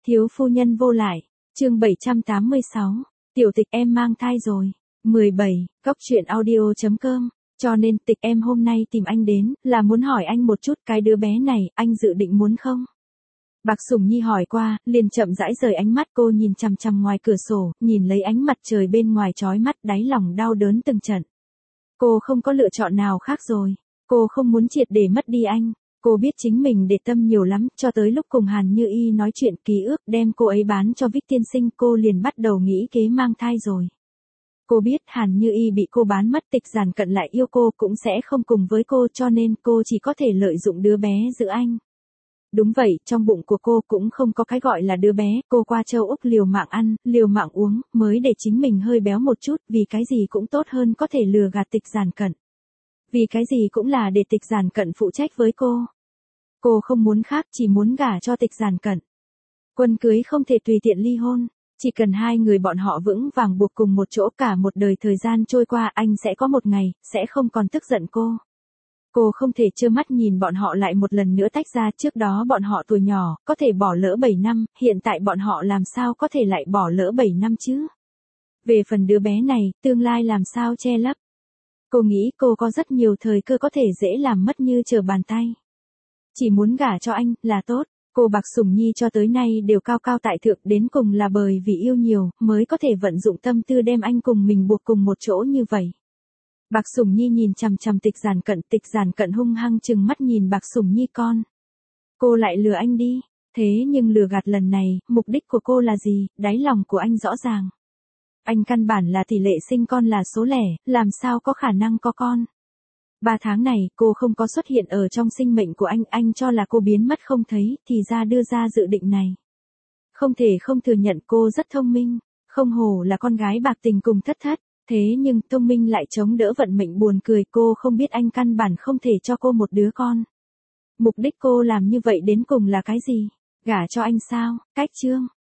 Thiếu phu nhân vô lại, chương 786, tiểu tịch em mang thai rồi. 17, Cóc truyện audio.com, cho nên tịch em hôm nay tìm anh đến, là muốn hỏi anh một chút cái đứa bé này, anh dự định muốn không? Bạc Sủng Nhi hỏi qua, liền chậm rãi rời ánh mắt cô nhìn chằm chằm ngoài cửa sổ, nhìn lấy ánh mặt trời bên ngoài chói mắt đáy lòng đau đớn từng trận. Cô không có lựa chọn nào khác rồi, cô không muốn triệt để mất đi anh. Cô biết chính mình để tâm nhiều lắm, cho tới lúc cùng Hàn Như Y nói chuyện ký ức đem cô ấy bán cho Vích tiên sinh cô liền bắt đầu nghĩ kế mang thai rồi. Cô biết Hàn Như Y bị cô bán mất, Tịch Giản Cận lại yêu cô cũng sẽ không cùng với cô cho nên cô chỉ có thể lợi dụng đứa bé giữ anh. Đúng vậy, trong bụng của cô cũng không có cái gọi là đứa bé, cô qua châu Úc liều mạng ăn, liều mạng uống, mới để chính mình hơi béo một chút, vì cái gì cũng tốt hơn có thể lừa gạt Tịch Giản Cận. Vì cái gì cũng là để Tịch Giản Cận phụ trách với cô. Cô không muốn khác, chỉ muốn gả cho Tịch Giản Cận. Quân cưới không thể tùy tiện ly hôn, chỉ cần hai người bọn họ vững vàng buộc cùng một chỗ cả một đời thời gian trôi qua anh sẽ có một ngày, sẽ không còn tức giận cô. Cô không thể trơ mắt nhìn bọn họ lại một lần nữa tách ra, trước đó bọn họ tuổi nhỏ, có thể bỏ lỡ 7 năm, hiện tại bọn họ làm sao có thể lại bỏ lỡ 7 năm chứ? Về phần đứa bé này, tương lai làm sao che lấp? Cô nghĩ cô có rất nhiều thời cơ có thể dễ làm mất như trở bàn tay. Chỉ muốn gả cho anh, là tốt. Cô Bạc Sủng Nhi cho tới nay đều cao cao tại thượng, đến cùng là bởi vì yêu nhiều, mới có thể vận dụng tâm tư đem anh cùng mình buộc cùng một chỗ như vậy. Bạc Sủng Nhi nhìn chằm chằm Tịch Giản Cận hung hăng trừng mắt nhìn Bạc Sủng Nhi con. Cô lại lừa anh đi, thế nhưng lừa gạt lần này, mục đích của cô là gì, đáy lòng của anh rõ ràng. Anh căn bản là tỷ lệ sinh con là số lẻ, làm sao có khả năng có con. 3 tháng này, cô không có xuất hiện ở trong sinh mệnh của anh cho là cô biến mất không thấy, thì ra đưa ra dự định này. Không thể không thừa nhận cô rất thông minh, không hổ là con gái bạc tình cùng thất thất, thế nhưng thông minh lại chống đỡ vận mệnh buồn cười, cô không biết anh căn bản không thể cho cô một đứa con. Mục đích cô làm như vậy đến cùng là cái gì? Gả cho anh sao? Cách chương.